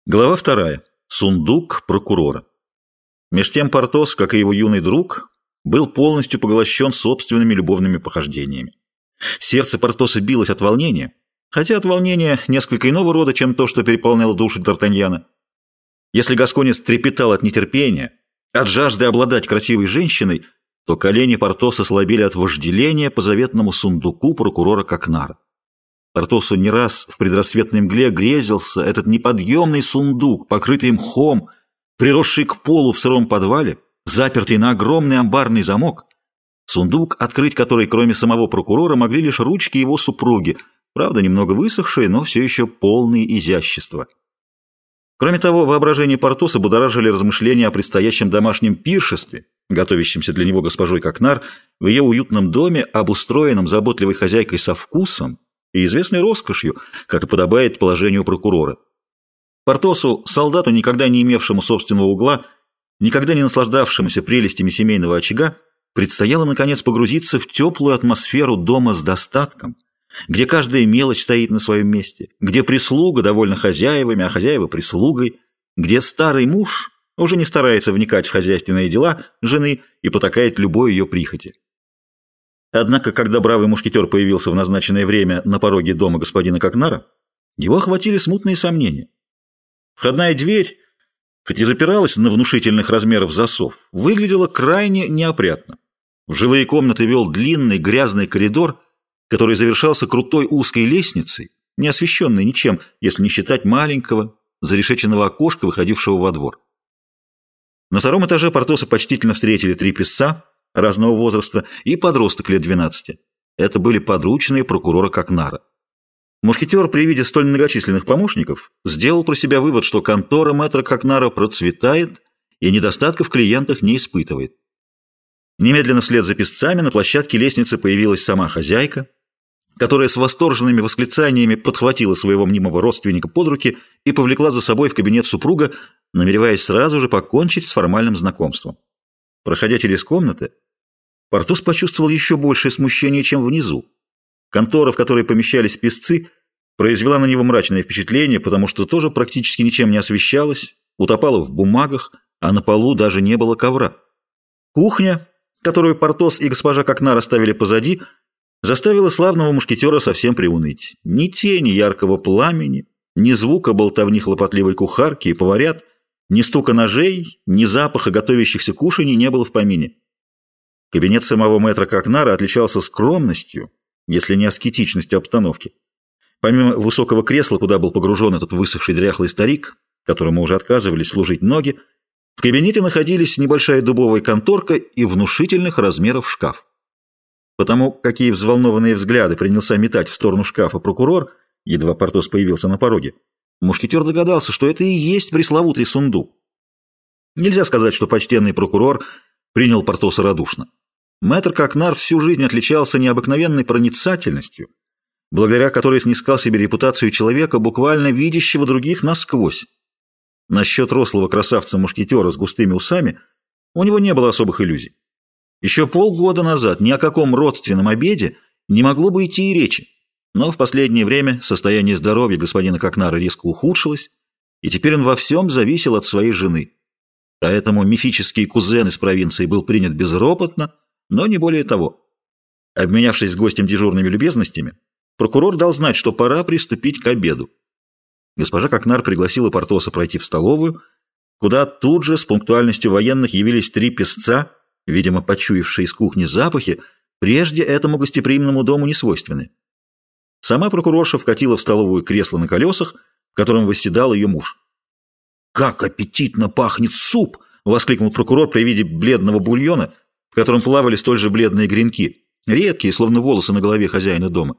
Глава 2. Сундук прокурора. Меж тем Портос, как и его юный друг, был полностью поглощен собственными любовными похождениями. Сердце Портоса билось от волнения, хотя от волнения несколько иного рода, чем то, что переполняло душу Д'Артаньяна. Если гасконец трепетал от нетерпения, от жажды обладать красивой женщиной, то колени Портоса слабели от вожделения по заветному сундуку прокурора Кокнара. Портосу не раз в предрассветной мгле грезился этот неподъемный сундук, покрытый мхом, приросший к полу в сыром подвале, запертый на огромный амбарный замок. Сундук, открыть который, кроме самого прокурора, могли лишь ручки его супруги, правда, немного высохшие, но все еще полные изящества. Кроме того, воображение Портоса будоражили размышления о предстоящем домашнем пиршестве, готовящемся для него госпожой Кокнар в ее уютном доме, обустроенном заботливой хозяйкой со вкусом и известной роскошью, как и подобает положению прокурора. Портосу, солдату, никогда не имевшему собственного угла, никогда не наслаждавшемуся прелестями семейного очага, предстояло, наконец, погрузиться в теплую атмосферу дома с достатком, где каждая мелочь стоит на своем месте, где прислуга довольна хозяевами, а хозяева – прислугой, где старый муж уже не старается вникать в хозяйственные дела жены и потакает любой ее прихоти. Однако, когда бравый мушкетер появился в назначенное время на пороге дома господина Кокнара, его охватили смутные сомнения. Входная дверь, хоть и запиралась на внушительных размеров засов, выглядела крайне неопрятно. В жилые комнаты вел длинный грязный коридор, который завершался крутой узкой лестницей, не освещенной ничем, если не считать маленького зарешеченного окошка, выходившего во двор. На втором этаже Портоса почтительно встретили 3 писца разного возраста и подросток лет 12. Это были подручные прокурора Кокнара. Мушкетер при виде столь многочисленных помощников сделал про себя вывод, что контора мэтра Кокнара процветает и недостатков в клиентах не испытывает. Немедленно вслед за писцами на площадке лестницы появилась сама хозяйка, которая с восторженными восклицаниями подхватила своего мнимого родственника под руки и повлекла за собой в кабинет супруга, намереваясь сразу же покончить с формальным знакомством. Проходя через комнаты, Портос почувствовал еще большее смущение, чем внизу. Контора, в которой помещались писцы, произвела на него мрачное впечатление, потому что тоже практически ничем не освещалась, утопала в бумагах, а на полу даже не было ковра. Кухня, которую Портос и госпожа Кокнар оставили позади, заставила славного мушкетера совсем приуныть. Ни тени яркого пламени, ни звука болтовни хлопотливой кухарки и поварят, ни стука ножей, ни запаха готовящихся кушаний не было в помине. Кабинет самого мэтра Кокнара отличался скромностью, если не аскетичностью обстановки. Помимо высокого кресла, куда был погружен этот высохший дряхлый старик, которому уже отказывались служить ноги, в кабинете находились небольшая дубовая конторка и внушительных размеров шкаф. Потому какие взволнованные взгляды принялся метать в сторону шкафа прокурор, едва Портос появился на пороге, мушкетер догадался, что это и есть пресловутый сундук. Нельзя сказать, что почтенный прокурор принял Портоса радушно. Мэтр Кокнар всю жизнь отличался необыкновенной проницательностью, благодаря которой снискал себе репутацию человека, буквально видящего других насквозь. Насчет рослого красавца-мушкетера с густыми усами у него не было особых иллюзий. Еще полгода назад ни о каком родственном обеде не могло бы идти и речи, но в последнее время состояние здоровья господина Кокнара резко ухудшилось, и теперь он во всем зависел от своей жены. Поэтому мифический кузен из провинции был принят безропотно, но не более того. Обменявшись с гостем дежурными любезностями, прокурор дал знать, что пора приступить к обеду. Госпожа Кокнар пригласила Портоса пройти в столовую, куда тут же с пунктуальностью военных явились 3 писца, видимо, почуявшие из кухни запахи, прежде этому гостеприимному дому не свойственны. Сама прокурорша вкатила в столовую кресло на колесах, в котором восседал ее муж. «Как аппетитно пахнет суп!» — воскликнул прокурор при виде бледного бульона, в котором плавали столь же бледные гренки, редкие, словно волосы на голове хозяина дома.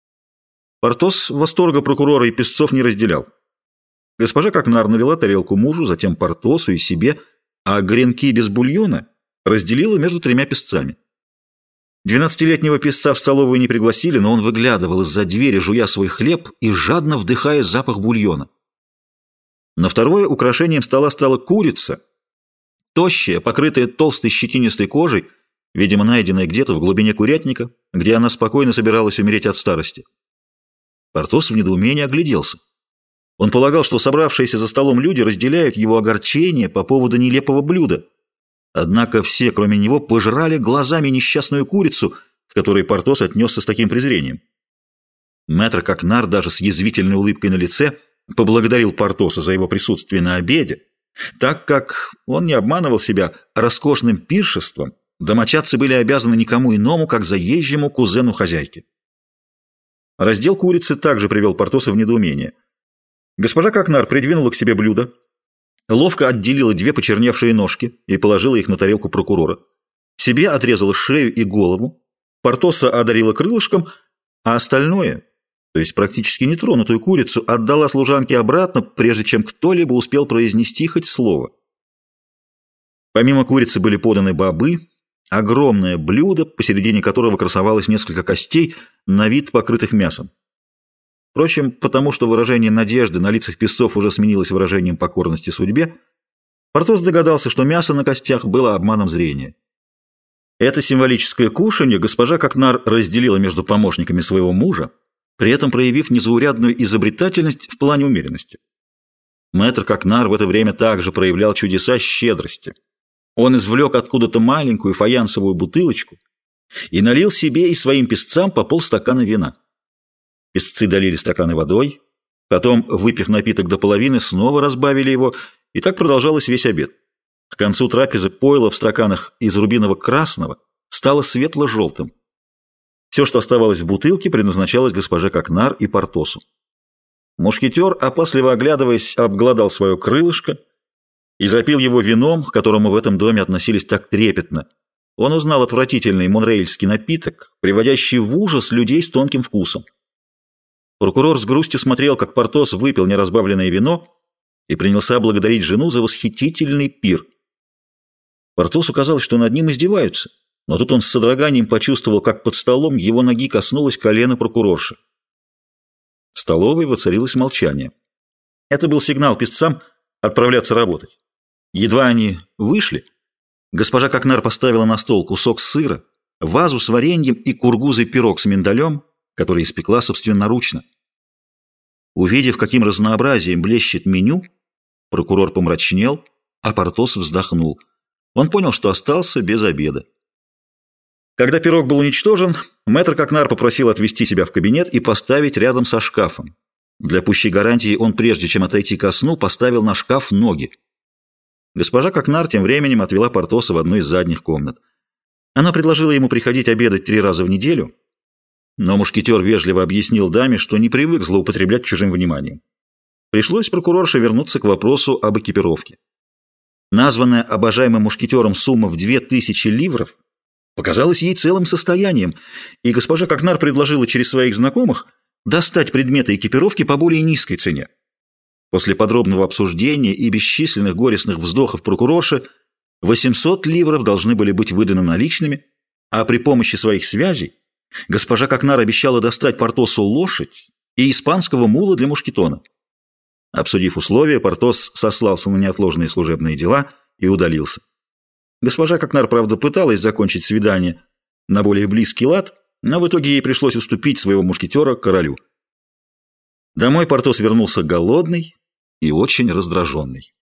Портос восторга прокурора и писцов не разделял. Госпожа Кокнар налила тарелку мужу, затем Портосу и себе, а гренки без бульона разделила между 3 писцами. 12-летнего писца в столовую не пригласили, но он выглядывал из-за двери, жуя свой хлеб и жадно вдыхая запах бульона. На второе украшением стола стала курица, тощая, покрытая толстой щетинистой кожей, видимо, найденная где-то в глубине курятника, где она спокойно собиралась умереть от старости. Портос в недоумении огляделся. Он полагал, что собравшиеся за столом люди разделяют его огорчение по поводу нелепого блюда. Однако все, кроме него, пожрали глазами несчастную курицу, к которой Портос отнесся с таким презрением. Мэтр Кокнар даже с язвительной улыбкой на лице поблагодарил Портоса за его присутствие на обеде, так как, он не обманывал себя, роскошным пиршеством домочадцы были обязаны никому иному, как заезжему кузену хозяйки. Раздел курицы также привел Портоса в недоумение. Госпожа Кокнар придвинула к себе блюдо, ловко отделила 2 почерневшие ножки и положила их на тарелку прокурора. Себе отрезала шею и голову, Портоса одарила крылышком, а остальное, то есть практически нетронутую курицу, отдала служанке обратно, прежде чем кто-либо успел произнести хоть слово. Помимо курицы были поданы бобы, огромное блюдо, посередине которого красовалось несколько костей, на вид покрытых мясом. Впрочем, потому что выражение надежды на лицах песцов уже сменилось выражением покорности судьбе, Портос догадался, что мясо на костях было обманом зрения. Это символическое кушанье госпожа Кокнар разделила между помощниками своего мужа, при этом проявив незаурядную изобретательность в плане умеренности. Мэтр Кокнар в это время также проявлял чудеса щедрости. Он извлек откуда-то маленькую фаянсовую бутылочку и налил себе и своим песцам по полстакана вина. Песцы долили стаканы водой, потом, выпив напиток до половины, снова разбавили его, и так продолжалось весь обед. К концу трапезы пойло в стаканах из рубиново-красного стало светло-желтым. Все, что оставалось в бутылке, предназначалось госпоже Кокнар и Портосу. Мушкетер, опасливо оглядываясь, обглодал свое крылышко и запил его вином, к которому в этом доме относились так трепетно. Он узнал отвратительный монрейльский напиток, приводящий в ужас людей с тонким вкусом. Прокурор с грустью смотрел, как Портос выпил неразбавленное вино и принялся благодарить жену за восхитительный пир. Портосу казалось, что над ним издеваются, но тут он с содроганием почувствовал, как под столом его ноги коснулось колено прокурорши. В столовой воцарилось молчание. Это был сигнал песцам отправляться работать. Едва они вышли, госпожа Кокнар поставила на стол кусок сыра, вазу с вареньем и кургузый пирог с миндалем, который испекла собственноручно. Увидев, каким разнообразием блещет меню, прокурор помрачнел, а Портос вздохнул. Он понял, что остался без обеда. Когда пирог был уничтожен, мэтр Кокнар попросил отвести себя в кабинет и поставить рядом со шкафом. Для пущей гарантии он, прежде чем отойти ко сну, поставил на шкаф ноги. Госпожа Кокнар тем временем отвела Портоса в одну из задних комнат. Она предложила ему приходить обедать 3 раза в неделю, но мушкетер вежливо объяснил даме, что не привык злоупотреблять чужим вниманием. Пришлось прокурорше вернуться к вопросу об экипировке. Названная обожаемым мушкетером сумма в 2000 ливров показалась ей целым состоянием, и госпожа Кокнар предложила через своих знакомых достать предметы экипировки по более низкой цене. После подробного обсуждения и бесчисленных горестных вздохов прокурорши 800 ливров должны были быть выданы наличными, а при помощи своих связей госпожа Кокнар обещала достать Портосу лошадь и испанского мула для мушкетона. Обсудив условия, Портос сослался на неотложные служебные дела и удалился. Госпожа Кокнар, правда, пыталась закончить свидание на более близкий лад, но в итоге ей пришлось уступить своего мушкетера королю. Домой Портос вернулся голодный и очень раздраженный.